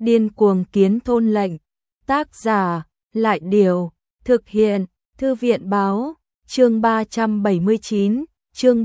Điên cuồng kiến thôn lệnh. Tác giả, Lại Điều. Thực hiện, Thư viện Báo. Chương 379, chương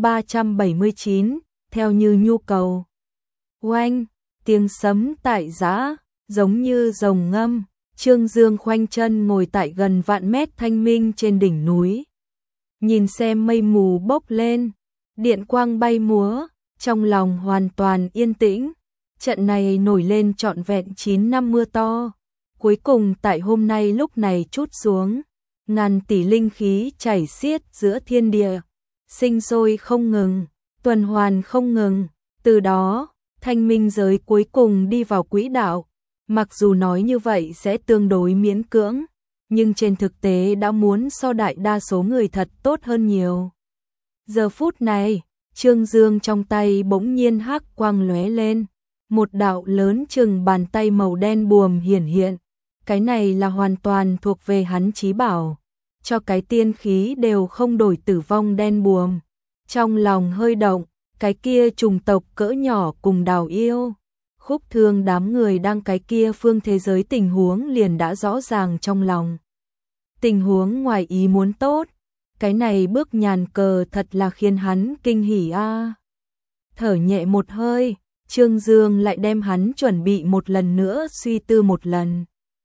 379, theo như nhu cầu. Oanh, tiếng sấm tại giã, giống như rồng ngâm. Trương Dương khoanh chân ngồi tại gần vạn mét thanh minh trên đỉnh núi. Nhìn xem mây mù bốc lên, điện quang bay múa, trong lòng hoàn toàn yên tĩnh. Trận này nổi lên trọn vẹn 9 năm mưa to. Cuối cùng tại hôm nay lúc này trút xuống. Ngàn tỷ linh khí chảy xiết giữa thiên địa. Sinh sôi không ngừng, tuần hoàn không ngừng. Từ đó, thanh minh giới cuối cùng đi vào quỹ đạo. Mặc dù nói như vậy sẽ tương đối miễn cưỡng, nhưng trên thực tế đã muốn so đại đa số người thật tốt hơn nhiều. Giờ phút này, Trương Dương trong tay bỗng nhiên hắc quang lóe lên, một đạo lớn chừng bàn tay màu đen buồm hiển hiện. Cái này là hoàn toàn thuộc về hắn chí bảo, cho cái tiên khí đều không đổi tử vong đen buồm. Trong lòng hơi động, cái kia trùng tộc cỡ nhỏ cùng Đào Yêu, Khúc Thương đám người đang cái kia phương thế giới tình huống liền đã rõ ràng trong lòng. Tình huống ngoài ý muốn tốt, cái này bước nhàn cờ thật là khiến hắn kinh hỉ a. Thở nhẹ một hơi, Trương Dương lại đem hắn chuẩn bị một lần nữa suy tư một lần.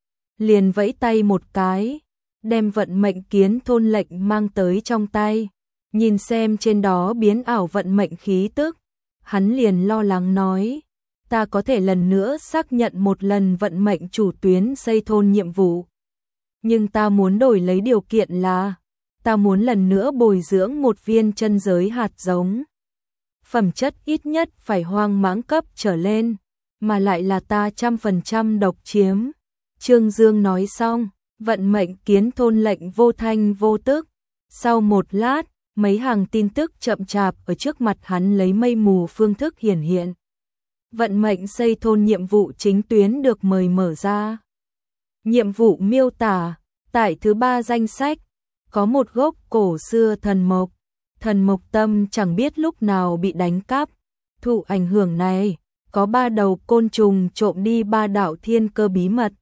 Liền vẫy tay một cái, đem vận mệnh kiến thôn lệnh mang tới trong tay, nhìn xem trên đó biến ảo vận mệnh khí tức, hắn liền lo lắng nói, ta có thể lần nữa xác nhận một lần vận mệnh chủ tuyến xây thôn nhiệm vụ. Nhưng ta muốn đổi lấy điều kiện là, ta muốn lần nữa bồi dưỡng một viên chân giới hạt giống. Phẩm chất ít nhất phải hoang mãng cấp trở lên, mà lại là ta 100% độc chiếm. Trương Dương nói xong, vận mệnh kiến thôn lệnh vô thanh vô tức. Sau một lát, mấy hàng tin tức chậm chạp ở trước mặt hắn lấy mây mù phương thức hiển hiện. Vận mệnh xây thôn nhiệm vụ chính tuyến được mời mở ra. Nhiệm vụ miêu tả, tại thứ 3 danh sách, có một gốc cổ xưa thần mộc. Thần mộc tâm chẳng biết lúc nào bị đánh cắp. Thụ ảnh hưởng này, có 3 đầu côn trùng trộm đi 3 đạo thiên cơ bí mật.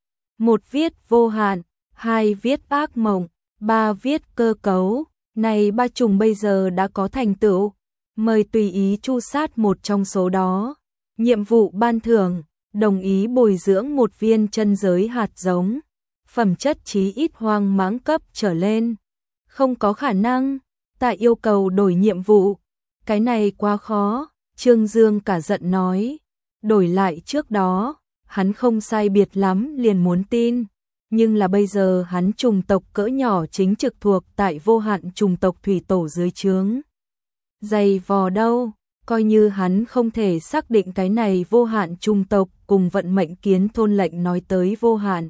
1 viết vô hạn, 2 viết ác mộng, 3 viết cơ cấu. Này 3 trùng bây giờ đã có thành tựu. Mời tùy ý chu sát một trong số đó. Nhiệm vụ ban thưởng, đồng ý bồi dưỡng một viên chân giới hạt giống. Phẩm chất chí ít hoang mãng cấp trở lên. Không có khả năng, ta yêu cầu đổi nhiệm vụ. Cái này quá khó, Trương Dương cả giận nói. Đổi lại trước đó, hắn không sai biệt lắm liền muốn tin. Nhưng là bây giờ hắn trùng tộc cỡ nhỏ chính trực thuộc tại vô hạn trùng tộc thủy tổ dưới trướng. Dày vò đâu, coi như hắn không thể xác định cái này vô hạn trùng tộc cùng vận mệnh kiến thôn lệnh nói tới vô hạn.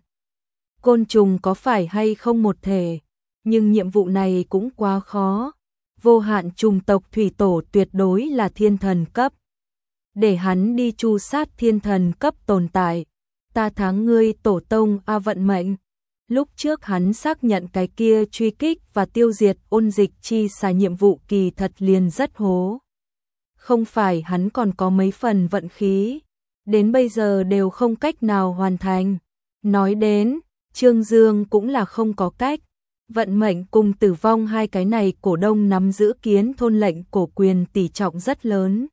Côn trùng có phải hay không một thể, nhưng nhiệm vụ này cũng quá khó. Vô hạn trùng tộc thủy tổ tuyệt đối là thiên thần cấp. Để hắn đi chu sát thiên thần cấp tồn tại. Ta thắng ngươi tổ tông a vận mệnh. Lúc trước hắn xác nhận cái kia truy kích và tiêu diệt ôn dịch chi xà nhiệm vụ kỳ thật liền rất hố. Không phải hắn còn có mấy phần vận khí, đến bây giờ đều không cách nào hoàn thành. Nói đến, Trương Dương cũng là không có cách. Vận mệnh cùng tử vong hai cái này cổ đông nắm giữ kiến thôn lệnh cổ quyền tỷ trọng rất lớn.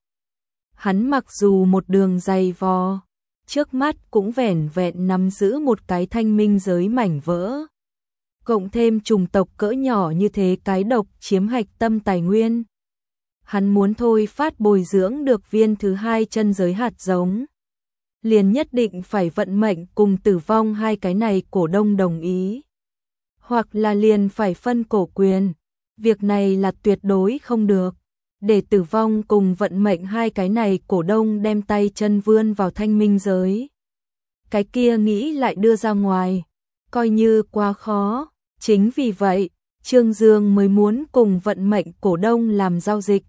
Hắn mặc dù một đường dày vò, trước mắt cũng vẻn vẹn nắm giữ một cái thanh minh giới mảnh vỡ. Cộng thêm trùng tộc cỡ nhỏ như thế cái độc chiếm hạch tâm tài nguyên. Hắn muốn thôi phát bồi dưỡng được viên thứ 2 chân giới hạt giống. Liền nhất định phải vận mệnh cùng tử vong hai cái này cổ đông đồng ý. Hoặc là liền phải phân cổ quyền. Việc này là tuyệt đối không được. Để tử vong cùng vận mệnh hai cái này cổ đông đem tay chân vươn vào thanh minh giới. Cái kia nghĩ lại đưa ra ngoài. Coi như quá khó. Chính vì vậy, Trương Dương mới muốn cùng vận mệnh cổ đông làm giao dịch.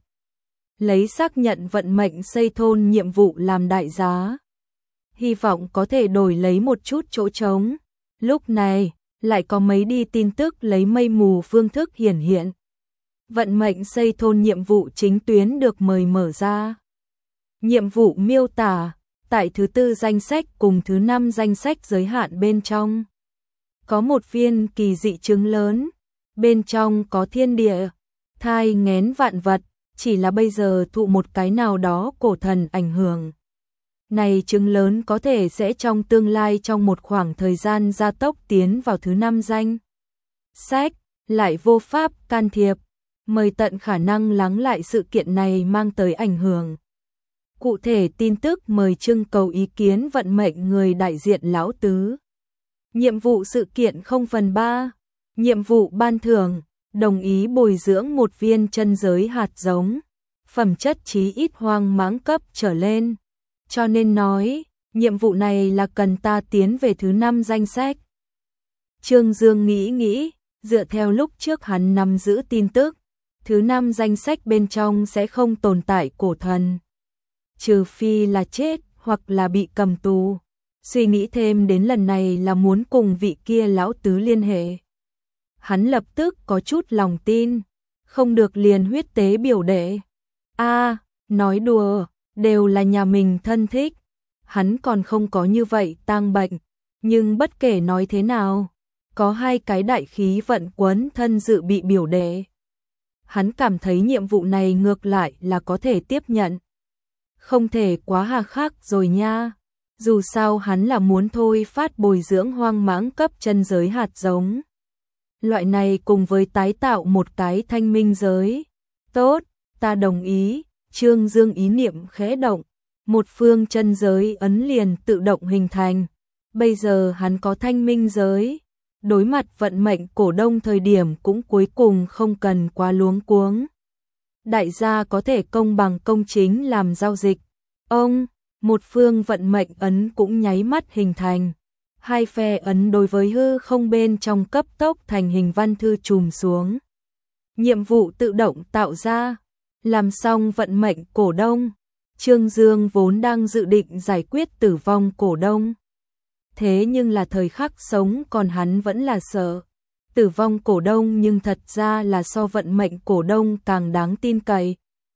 Lấy xác nhận vận mệnh xây thôn nhiệm vụ làm đại giá. Hy vọng có thể đổi lấy một chút chỗ trống. Lúc này, lại có mấy đi tin tức lấy mây mù phương thức hiển hiện. Vận mệnh xây thôn nhiệm vụ chính tuyến được mời mở ra. Nhiệm vụ miêu tả, Tại thứ 4 danh sách cùng thứ 5 danh sách giới hạn bên trong, có một viên kỳ dị trứng lớn, bên trong có thiên địa, thai nghén vạn vật, chỉ là bây giờ thụ một cái nào đó cổ thần ảnh hưởng. Này trứng lớn có thể sẽ trong tương lai trong một khoảng thời gian gia tốc tiến vào thứ 5 danh sách, lại vô pháp can thiệp, mời tận khả năng lắng lại sự kiện này mang tới ảnh hưởng. Cụ thể tin tức mời trưng cầu ý kiến vận mệnh người đại diện lão tứ. Nhiệm vụ sự kiện 0/3, nhiệm vụ ban thưởng, đồng ý bồi dưỡng một viên chân giới hạt giống, phẩm chất chí ít hoang mãng cấp trở lên. Cho nên nói, nhiệm vụ này là cần ta tiến về thứ 5 danh sách. Trương Dương nghĩ, dựa theo lúc trước hắn nắm giữ tin tức, thứ 5 danh sách bên trong sẽ không tồn tại cổ thần. Trừ phi là chết hoặc là bị cầm tù. Suy nghĩ thêm đến lần này là muốn cùng vị kia lão tứ liên hệ. Hắn lập tức có chút lòng tin, không được liền huyết tế biểu đệ. Nói đùa, đều là nhà mình thân thích. Hắn còn không có như vậy tang bệnh, nhưng bất kể nói thế nào, có 2 cái đại khí vận quấn thân dự bị biểu đệ. Hắn cảm thấy nhiệm vụ này ngược lại là có thể tiếp nhận. Không thể quá hà khắc rồi nha. Dù sao hắn là muốn thôi phát bồi dưỡng hoang mãng cấp chân giới hạt giống. Loại này cùng với tái tạo một cái thanh minh giới. Tốt, ta đồng ý. Trương Dương ý niệm khẽ động. Một phương chân giới ấn liền tự động hình thành. Bây giờ hắn có thanh minh giới. Đối mặt vận mệnh cổ đông thời điểm cũng cuối cùng không cần quá luống cuống. Đại gia có thể công bằng công chính làm giao dịch. Một phương vận mệnh ấn cũng nháy mắt hình thành. 2 phe ấn đối với hư không bên trong cấp tốc thành hình văn thư trùm xuống. Nhiệm vụ tự động tạo ra. Làm xong vận mệnh cổ đông. Trương Dương vốn đang dự định giải quyết tử vong cổ đông. Thế nhưng là thời khắc sống còn hắn vẫn là sợ. Tử vong cổ đông nhưng thật ra là so vận mệnh cổ đông càng đáng tin cậy.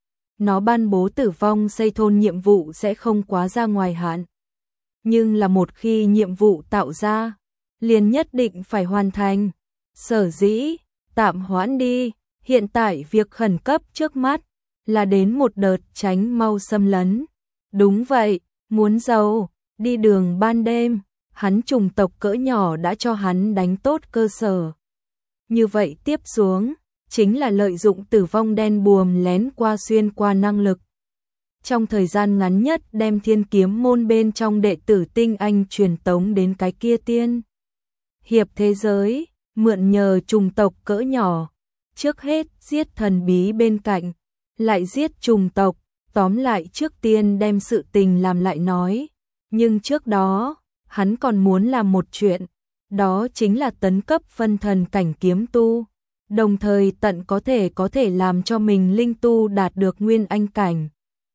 Nó ban bố tử vong xây thôn nhiệm vụ sẽ không quá ra ngoài hạn. Nhưng là một khi nhiệm vụ tạo ra, liền nhất định phải hoàn thành. Sở dĩ, tạm hoãn đi, hiện tại việc khẩn cấp trước mắt là đến một đợt tránh mau xâm lấn. Đúng vậy, muốn giàu, đi đường ban đêm, hắn chủng tộc cỡ nhỏ đã cho hắn đánh tốt cơ sở. Như vậy tiếp xuống, chính là lợi dụng tử vong đen buồm lén qua xuyên qua năng lực. Trong thời gian ngắn nhất đem thiên kiếm môn bên trong đệ tử tinh anh truyền tống đến cái kia tiên hiệp thế giới, mượn nhờ chủng tộc cỡ nhỏ. Trước hết giết thần bí bên cạnh, lại giết chủng tộc, tóm lại trước tiên đem sự tình làm lại nói. Nhưng trước đó, hắn còn muốn làm một chuyện, đó chính là tấn cấp phân thần cảnh kiếm tu. Đồng thời tận có thể làm cho mình linh tu đạt được nguyên anh cảnh.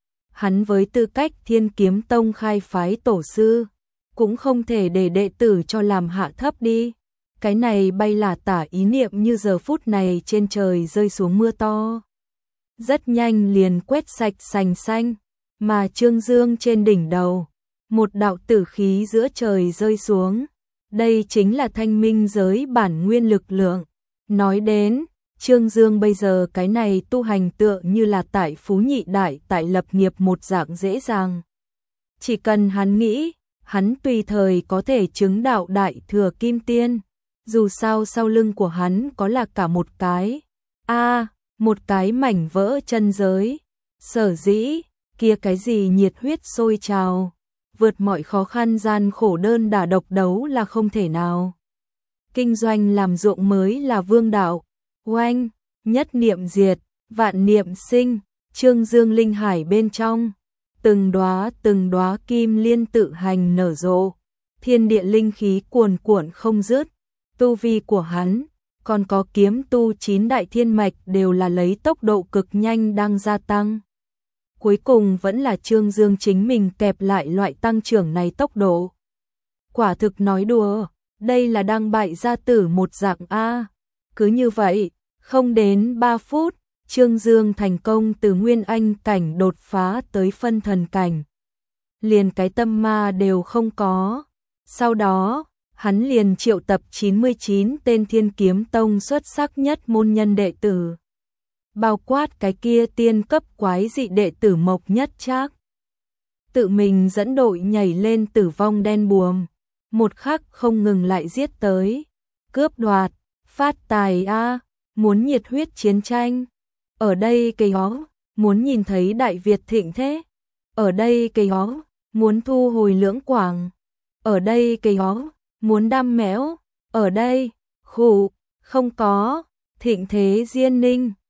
Hắn với tư cách Thiên Kiếm Tông khai phái tổ sư, cũng không thể để đệ tử cho làm hạ thấp đi. Cái này bay là tả ý niệm như giờ phút này trên trời rơi xuống mưa to. Rất nhanh liền quét sạch sành xanh, mà Trương Dương trên đỉnh đầu, một đạo tử khí giữa trời rơi xuống. Đây chính là thanh minh giới bản nguyên lực lượng. Nói đến, Trương Dương bây giờ cái này tu hành tựa như là tại phú nhị đại tại lập nghiệp một dạng dễ dàng. Chỉ cần hắn nghĩ, hắn tùy thời có thể chứng đạo đại thừa kim tiên. Dù sao sau lưng của hắn có là cả một cái. Một cái mảnh vỡ chân giới. Sở dĩ, kia cái gì nhiệt huyết sôi trào. Vượt mọi khó khăn gian khổ đơn đả độc đấu là không thể nào. Kinh doanh làm ruộng mới là vương đạo. Oanh, nhất niệm diệt, vạn niệm sinh. Trương Dương linh hải bên trong, từng đóa kim liên tự hành nở rộ. Thiên địa linh khí cuồn cuộn không dứt. Tu vi của hắn, còn có kiếm tu 9 đại thiên mạch đều là lấy tốc độ cực nhanh đang gia tăng. Cuối cùng vẫn là Trương Dương chính mình kẹp lại loại tăng trưởng này tốc độ. Quả thực nói đùa, đây là đang bại gia tử một dạng A. Cứ như vậy, không đến 3 phút, Trương Dương thành công từ nguyên anh cảnh đột phá tới phân thần cảnh. liền cái tâm ma đều không có. Sau đó, hắn liền triệu tập 99 tên Thiên Kiếm Tông xuất sắc nhất môn nhân đệ tử. Bao quát cái kia tiên cấp quái dị đệ tử Mộc Nhất Trác. Tự mình dẫn đội nhảy lên Tử Vong Đen Buồm, một khắc không ngừng lại giết tới, cướp đoạt, phát tài muốn nhiệt huyết chiến tranh. Ở đây cây ó, muốn nhìn thấy Đại Việt thịnh thế. Ở đây cây ó, muốn thu hồi Lưỡng Quảng. Ở đây cây ó, muốn đam mẽo. Ở đây, khụ, không có, thịnh thế Diên Ninh.